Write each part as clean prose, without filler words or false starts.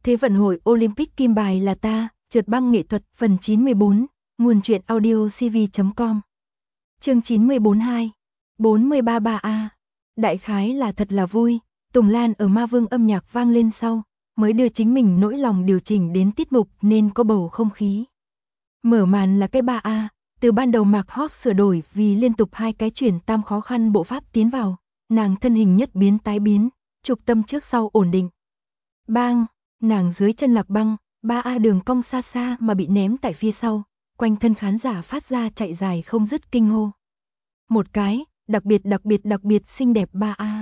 Thế vận hội Olympic kim bài là ta, trượt băng nghệ thuật phần 94, nguồn truyện audio cv.com. Chương 942, 43 3A. Đại khái là thật là vui, Tùng Lan ở Ma Vương âm nhạc vang lên sau, mới đưa chính mình nỗi lòng điều chỉnh đến tiết mục nên có bầu không khí. Mở màn là cái 3A, từ ban đầu Mạc Hoff sửa đổi vì liên tục hai cái chuyển tam khó khăn bộ pháp tiến vào, nàng thân hình nhất biến tái biến, trục tâm trước sau ổn định. Bang, nàng dưới chân lạc băng, 3A đường cong xa xa mà bị ném tại phía sau, quanh thân khán giả phát ra chạy dài không dứt kinh hô. Một cái, đặc biệt xinh đẹp 3A.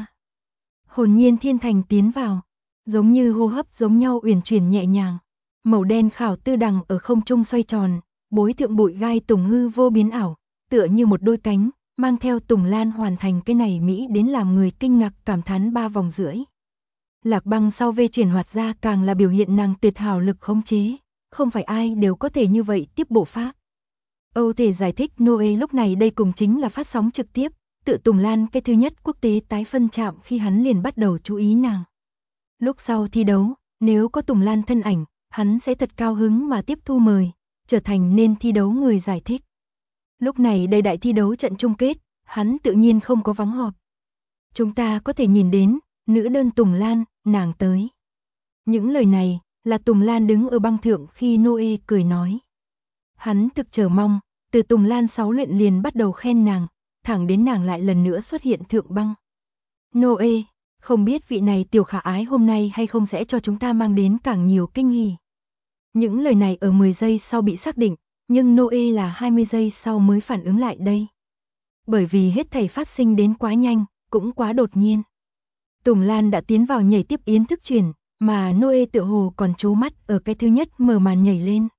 Hồn nhiên thiên thành tiến vào, giống như hô hấp giống nhau uyển chuyển nhẹ nhàng, màu đen khảo tư đằng ở không trung xoay tròn, bối thượng bụi gai tùng hư vô biến ảo, tựa như một đôi cánh, mang theo Tùng Lan hoàn thành cái này Mỹ đến làm người kinh ngạc cảm thán 3 vòng rưỡi. Lạc băng sau vê chuyển hoạt ra càng là biểu hiện nàng tuyệt hảo lực khống chế, không phải ai đều có thể như vậy tiếp bộ pháp. Âu thể giải thích Noe lúc này đây cùng chính là phát sóng trực tiếp, tự Tùng Lan cái thứ nhất quốc tế tái phân chạm khi hắn liền bắt đầu chú ý nàng. Lúc sau thi đấu, nếu có Tùng Lan thân ảnh, hắn sẽ thật cao hứng mà tiếp thu mời, trở thành nên thi đấu người giải thích. Lúc này đây đại thi đấu trận chung kết, hắn tự nhiên không có vắng họp. Chúng ta có thể nhìn đến, nữ đơn Tùng Lan, nàng tới. Những lời này, là Tùng Lan đứng ở băng thượng khi Noe cười nói. Hắn thực chờ mong, từ Tùng Lan 6 luyện liền bắt đầu khen nàng, thẳng đến nàng lại lần nữa xuất hiện thượng băng. Noe, không biết vị này tiểu khả ái hôm nay hay không sẽ cho chúng ta mang đến càng nhiều kinh hỉ. Những lời này ở 10 giây sau bị xác định, nhưng Noe là 20 giây sau mới phản ứng lại đây. Bởi vì hết thảy phát sinh đến quá nhanh, cũng quá đột nhiên. Tùng Lan đã tiến vào nhảy tiếp yến thức chuyển, mà Noe tựa hồ còn trố mắt ở cái thứ nhất mở màn nhảy lên.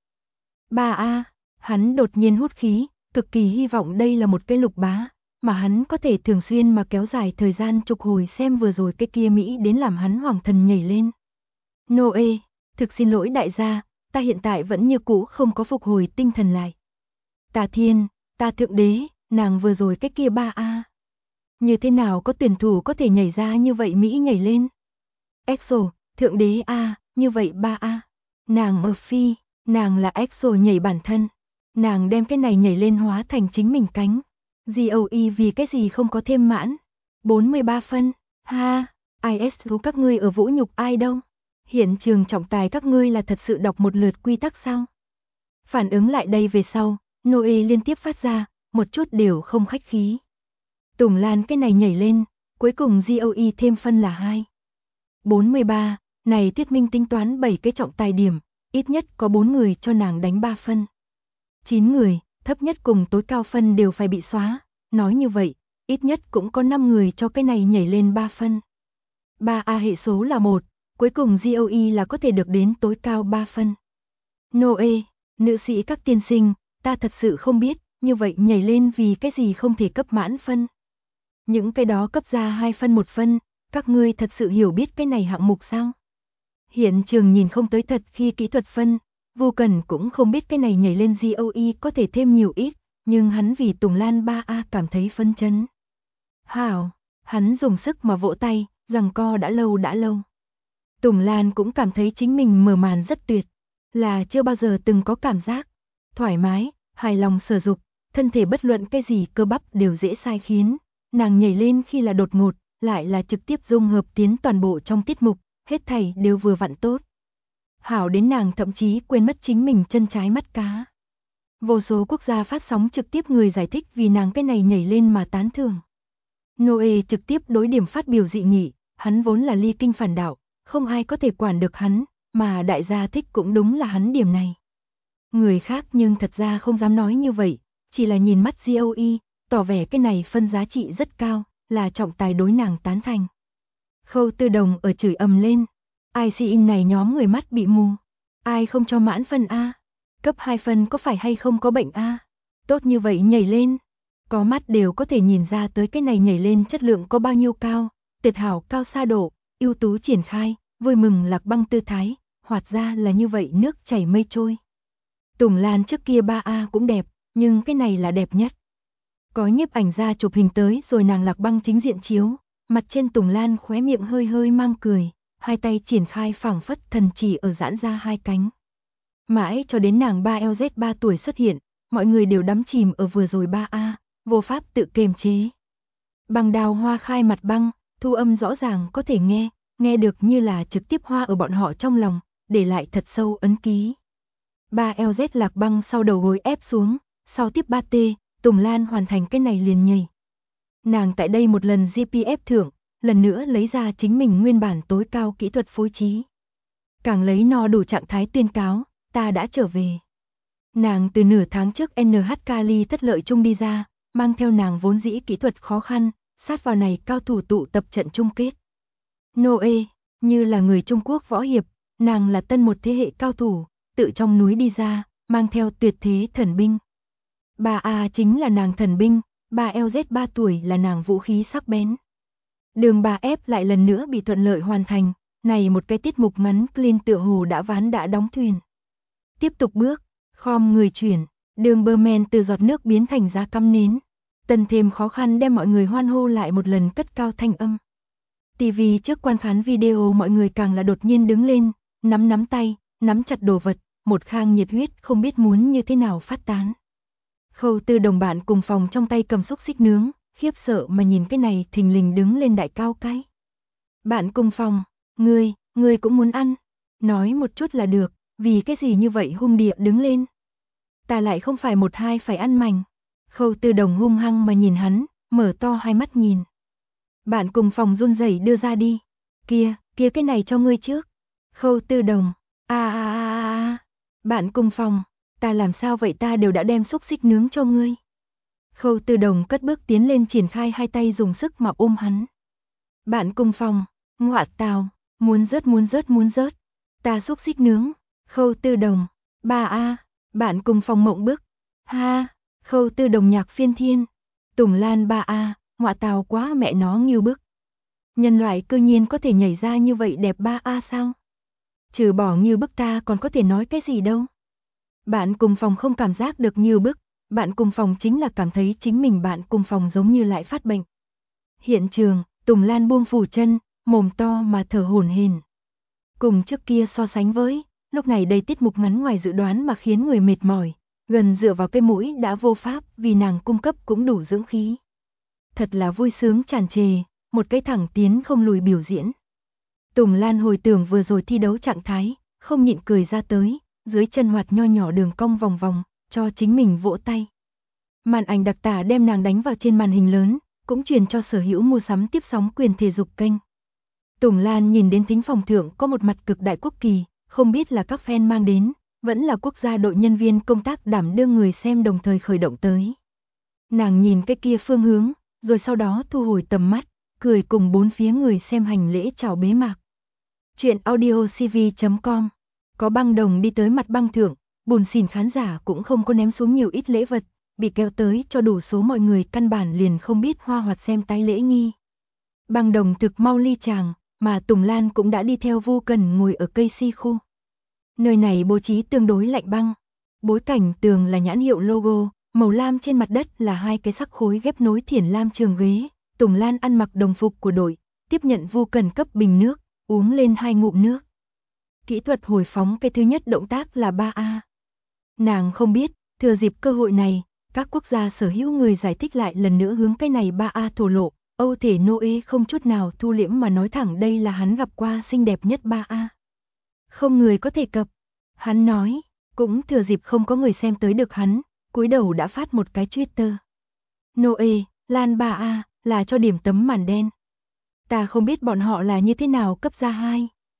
3A, hắn đột nhiên hút khí, cực kỳ hy vọng đây là một cái lục bá, mà hắn có thể thường xuyên mà kéo dài thời gian trục hồi xem vừa rồi cái kia Mỹ đến làm hắn hoàng thần nhảy lên. Noe, thực xin lỗi đại gia, ta hiện tại vẫn như cũ không có phục hồi tinh thần lại. Ta thiên, ta thượng đế, nàng vừa rồi cái kia 3A. Như thế nào có tuyển thủ có thể nhảy ra như vậy Mỹ nhảy lên? EXO, thượng đế A, như vậy 3A. Nàng ở phi, nàng là EXO nhảy bản thân. Nàng đem cái này nhảy lên hóa thành chính mình cánh. GOE vì cái gì không có thêm mãn? 43 phân, ha, ISU các ngươi ở vũ nhục ai đâu? Hiện trường trọng tài các ngươi là thật sự đọc một lượt quy tắc sao? Phản ứng lại đây về sau, Noe liên tiếp phát ra, một chút đều không khách khí. Tùng Lan cái này nhảy lên, cuối cùng GOE thêm phân là 2. 43, này thuyết minh tính toán 7 cái trọng tài điểm, ít nhất có 4 người cho nàng đánh 3 phân. 9 người, thấp nhất cùng tối cao phân đều phải bị xóa, nói như vậy, ít nhất cũng có 5 người cho cái này nhảy lên 3 phân. 3A hệ số là 1, cuối cùng GOE là có thể được đến tối cao 3 phân. Noe, nữ sĩ các tiên sinh, ta thật sự không biết, như vậy nhảy lên vì cái gì không thể cấp mãn phân. Những cái đó cấp ra 2 phân 1 phân, các ngươi thật sự hiểu biết cái này hạng mục sao? Hiện trường nhìn không tới thật khi kỹ thuật phân, Vô Cần cũng không biết cái này nhảy lên GOE có thể thêm nhiều ít, nhưng hắn vì Tùng Lan 3A cảm thấy phấn chấn. Hảo, hắn dùng sức mà vỗ tay, giằng co đã lâu. Tùng Lan cũng cảm thấy chính mình mở màn rất tuyệt, là chưa bao giờ từng có cảm giác thoải mái, hài lòng sở dục, thân thể bất luận cái gì cơ bắp đều dễ sai khiến, nàng nhảy lên khi là đột ngột, lại là trực tiếp dung hợp tiến toàn bộ trong tiết mục, hết thảy đều vừa vặn tốt. Hảo đến nàng thậm chí quên mất chính mình chân trái mắt cá. Vô số quốc gia phát sóng trực tiếp người giải thích vì nàng cái này nhảy lên mà tán thưởng. Noe trực tiếp đối điểm phát biểu dị nghị, hắn vốn là ly kinh phản đạo, không ai có thể quản được hắn, mà đại gia thích cũng đúng là hắn điểm này. Người khác nhưng thật ra không dám nói như vậy, chỉ là nhìn mắt GOE, tỏ vẻ cái này phân giá trị rất cao, là trọng tài đối nàng tán thành. Khâu Tư Đồng ở chửi ầm lên, ai xin này nhóm người mắt bị mù, ai không cho mãn phân A, cấp 2 phân có phải hay không có bệnh A, tốt như vậy nhảy lên, có mắt đều có thể nhìn ra tới cái này nhảy lên chất lượng có bao nhiêu cao, tuyệt hảo cao xa độ, ưu tú triển khai, vui mừng lạc băng tư thái, hoạt ra là như vậy nước chảy mây trôi. Tùng Lan trước kia 3A cũng đẹp, nhưng cái này là đẹp nhất. Có nhiếp ảnh ra chụp hình tới rồi nàng lạc băng chính diện chiếu, mặt trên Tùng Lan khóe miệng hơi mang cười, hai tay triển khai phảng phất thần chỉ ở giãn ra hai cánh. Mãi cho đến nàng 3LZ 3 tuổi xuất hiện, mọi người đều đắm chìm ở vừa rồi 3A, vô pháp tự kiềm chế. Bằng đào hoa khai mặt băng, thu âm rõ ràng có thể nghe được như là trực tiếp hoa ở bọn họ trong lòng, để lại thật sâu ấn ký. 3LZ lạc băng sau đầu gối ép xuống, sau tiếp 3T, Tùng Lan hoàn thành cái này liền nhảy. Nàng tại đây một lần GPF thưởng, lần nữa lấy ra chính mình nguyên bản tối cao kỹ thuật phối trí. Càng lấy no đủ trạng thái tuyên cáo, ta đã trở về. Nàng từ nửa tháng trước NH Kali thất lợi chung đi ra, mang theo nàng vốn dĩ kỹ thuật khó khăn, sát vào này cao thủ tụ tập trận chung kết. Noe, như là người Trung Quốc võ hiệp, nàng là tân một thế hệ cao thủ, tự trong núi đi ra, mang theo tuyệt thế thần binh. 3A chính là nàng thần binh, 3LZ 3 tuổi là nàng vũ khí sắc bén. Đường 3F lại lần nữa bị thuận lợi hoàn thành, này một cái tiết mục ngắn clean tựa hồ đã ván đã đóng thuyền. Tiếp tục bước, khom người chuyển, đường bơ men từ giọt nước biến thành giá cắm nến. Tần thêm khó khăn đem mọi người hoan hô lại một lần cất cao thanh âm. TV trước quan khán video mọi người càng là đột nhiên đứng lên, nắm tay, nắm chặt đồ vật, một khang nhiệt huyết không biết muốn như thế nào phát tán. Khâu Tư đồng bạn cùng phòng trong tay cầm xúc xích nướng, khiếp sợ mà nhìn cái này thình lình đứng lên đại cao cái. Bạn cùng phòng, ngươi cũng muốn ăn, nói một chút là được, vì cái gì như vậy hung địa đứng lên. Ta lại không phải một hai phải ăn mảnh. Khâu Tư đồng hung hăng mà nhìn hắn, mở to hai mắt nhìn. Bạn cùng phòng run rẩy đưa ra đi. Kia cái này cho ngươi trước. Khâu Tư đồng, Bạn cùng phòng, ta làm sao vậy, ta đều đã đem xúc xích nướng cho ngươi. Khâu Tư đồng cất bước tiến lên triển khai hai tay dùng sức mà ôm hắn. Bạn cùng phòng, ngọa tào, muốn rớt. Ta xúc xích nướng. Khâu Tư đồng, 3A, bạn cùng phòng mộng bức. Ha, Khâu Tư đồng nhạc phiên thiên. Tùng Lan 3A, ngọa tào quá mẹ nó nghiêu bức. Nhân loại cư nhiên có thể nhảy ra như vậy đẹp 3A sao? Trừ bỏ nghiêu bức ta còn có thể nói cái gì đâu. Bạn cùng phòng không cảm giác được nghiêu bức, bạn cùng phòng chính là cảm thấy chính mình bạn cùng phòng giống như lại phát bệnh. Hiện trường, Tùng Lan buông phủ chân, mồm to mà thở hổn hển. Cùng trước kia so sánh với, lúc này đây tiết mục ngắn ngoài dự đoán mà khiến người mệt mỏi, gần dựa vào cái mũi đã vô pháp vì nàng cung cấp cũng đủ dưỡng khí. Thật là vui sướng tràn trề, một cái thẳng tiến không lùi biểu diễn. Tùng Lan hồi tưởng vừa rồi thi đấu trạng thái, không nhịn cười ra tới, dưới chân hoạt nho nhỏ đường cong vòng vòng, cho chính mình vỗ tay. Màn ảnh đặc tả đem nàng đánh vào trên màn hình lớn, cũng truyền cho sở hữu mua sắm tiếp sóng quyền thể dục kênh. Tùng Lan nhìn đến thính phòng thượng có một mặt cực đại quốc kỳ, không biết là các fan mang đến, vẫn là quốc gia đội nhân viên công tác đảm đương người xem đồng thời khởi động tới. Nàng nhìn cái kia phương hướng, rồi sau đó thu hồi tầm mắt, cười cùng bốn phía người xem hành lễ chào bế mạc. Chuyện audiocv.com. Có băng đồng đi tới mặt băng thượng, buồn xỉn khán giả cũng không có ném xuống nhiều ít lễ vật, bị kéo tới cho đủ số mọi người căn bản liền không biết hoa hoạt xem tái lễ nghi. Băng đồng thực mau ly chàng, mà Tùng Lan cũng đã đi theo Vu Cần ngồi ở cây si khu. Nơi này bố trí tương đối lạnh băng, bối cảnh tường là nhãn hiệu logo, màu lam trên mặt đất là hai cái sắc khối ghép nối thiển lam trường ghế. Tùng Lan ăn mặc đồng phục của đội, tiếp nhận Vu Cần cấp bình nước, uống lên 2 ngụm nước. Kỹ thuật hồi phóng cái thứ nhất động tác là 3A. Nàng không biết, thừa dịp cơ hội này, các quốc gia sở hữu người giải thích lại lần nữa hướng cái này 3A thổ lộ. Âu thể Noe không chút nào thu liễm mà nói thẳng đây là hắn gặp qua xinh đẹp nhất 3A. Không người có thể cập. Hắn nói, cũng thừa dịp không có người xem tới được hắn, cúi đầu đã phát một cái Twitter. Noe, Lan 3A, là cho điểm tấm màn đen. Ta không biết bọn họ là như thế nào cấp ra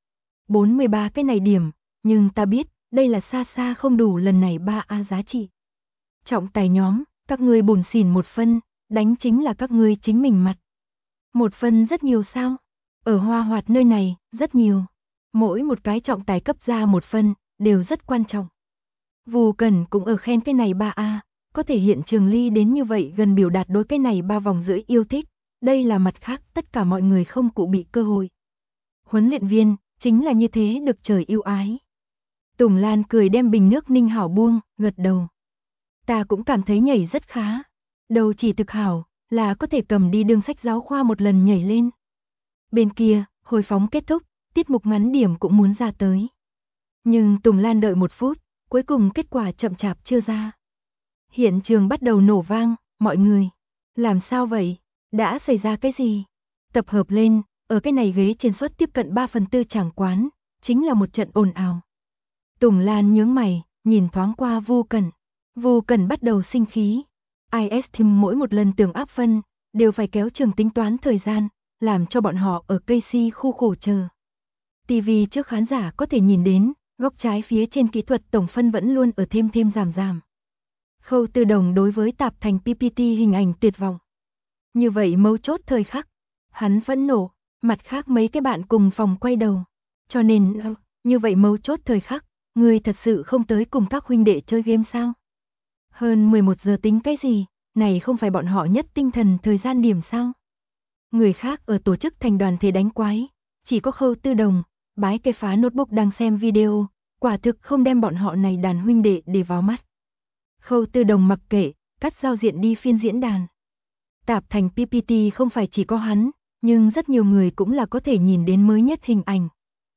43 cái này điểm, nhưng ta biết, đây là xa xa không đủ lần này 3A giá trị. Trọng tài nhóm, các ngươi bùn xỉn một phân, đánh chính là các ngươi chính mình mặt. Một phân rất nhiều sao? Ở Hoa Hoạt nơi này, rất nhiều. Mỗi một cái trọng tài cấp ra một phân, đều rất quan trọng. Vu Cần cũng ở khen cái này 3A, có thể hiện Trường Ly đến như vậy gần biểu đạt đối cái này 3 vòng rưỡi yêu thích. Đây là mặt khác tất cả mọi người không cụ bị cơ hội. Huấn luyện viên, chính là như thế được trời yêu ái. Tùng Lan cười đem bình nước ninh hảo buông, gật đầu. Ta cũng cảm thấy nhảy rất khá. Đầu chỉ thực hảo, là có thể cầm đi đương sách giáo khoa một lần nhảy lên. Bên kia, hồi phóng kết thúc, tiết mục ngắn điểm cũng muốn ra tới. Nhưng Tùng Lan đợi 1 phút, cuối cùng kết quả chậm chạp chưa ra. Hiện trường bắt đầu nổ vang, mọi người. Làm sao vậy? Đã xảy ra cái gì? Tập hợp lên, ở cái này ghế trên suất tiếp cận 3/4 tràng quán, chính là một trận ồn ào. Tùng Lan nhướng mày, nhìn thoáng qua Vu Cẩn. Vu Cẩn bắt đầu sinh khí. IS Team mỗi một lần tưởng áp phân, đều phải kéo trường tính toán thời gian, làm cho bọn họ ở cây si khu khổ chờ. TV trước khán giả có thể nhìn đến, góc trái phía trên kỹ thuật tổng phân vẫn luôn ở thêm giảm. Khâu Tư Đồng đối với tạp thành PPT hình ảnh tuyệt vọng. Như vậy mấu chốt thời khắc, hắn phẫn nộ, mặt khác mấy cái bạn cùng phòng quay đầu. Cho nên, như vậy mấu chốt thời khắc, người thật sự không tới cùng các huynh đệ chơi game sao? Hơn 11 giờ tính cái gì, này không phải bọn họ nhất tinh thần thời gian điểm sao? Người khác ở tổ chức thành đoàn thể đánh quái, chỉ có Khâu Tư Đồng, bái cây phá notebook đang xem video, quả thực không đem bọn họ này đàn huynh đệ để vào mắt. Khâu Tư Đồng mặc kệ, cắt giao diện đi phiên diễn đàn. Tạp thành PPT không phải chỉ có hắn, nhưng rất nhiều người cũng là có thể nhìn đến mới nhất hình ảnh.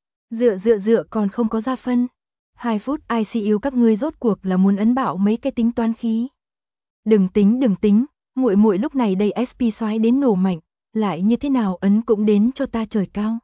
Dựa còn không có ra phân. 2 phút ICU các ngươi rốt cuộc là muốn ấn bạo mấy cái tính toán khí. Đừng tính, muội muội lúc này đây SP xoái đến nổ mạnh, lại như thế nào ấn cũng đến cho ta trời cao.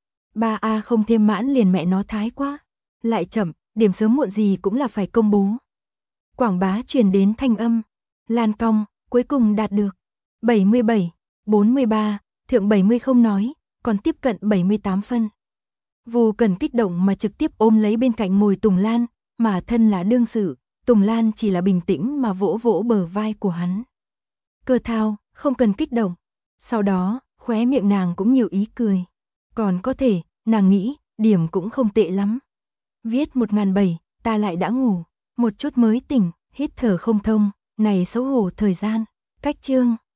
3A không thêm mãn liền mẹ nó thái quá. Lại chậm, điểm sớm muộn gì cũng là phải công bố. Quảng bá truyền đến thanh âm. Lan cong, cuối cùng đạt được 77, 43, thượng 70 không nói, còn tiếp cận 78 phân. Vu Cẩn kích động mà trực tiếp ôm lấy bên cạnh ngồi Tùng Lan, mà thân là đương sự, Tùng Lan chỉ là bình tĩnh mà vỗ vỗ bờ vai của hắn. Cơ thao, không cần kích động. Sau đó, khóe miệng nàng cũng nhiều ý cười. Còn có thể, nàng nghĩ, điểm cũng không tệ lắm. Viết 1007, ta lại đã ngủ, một chút mới tỉnh, hít thở không thông, này xấu hổ thời gian. Cách chương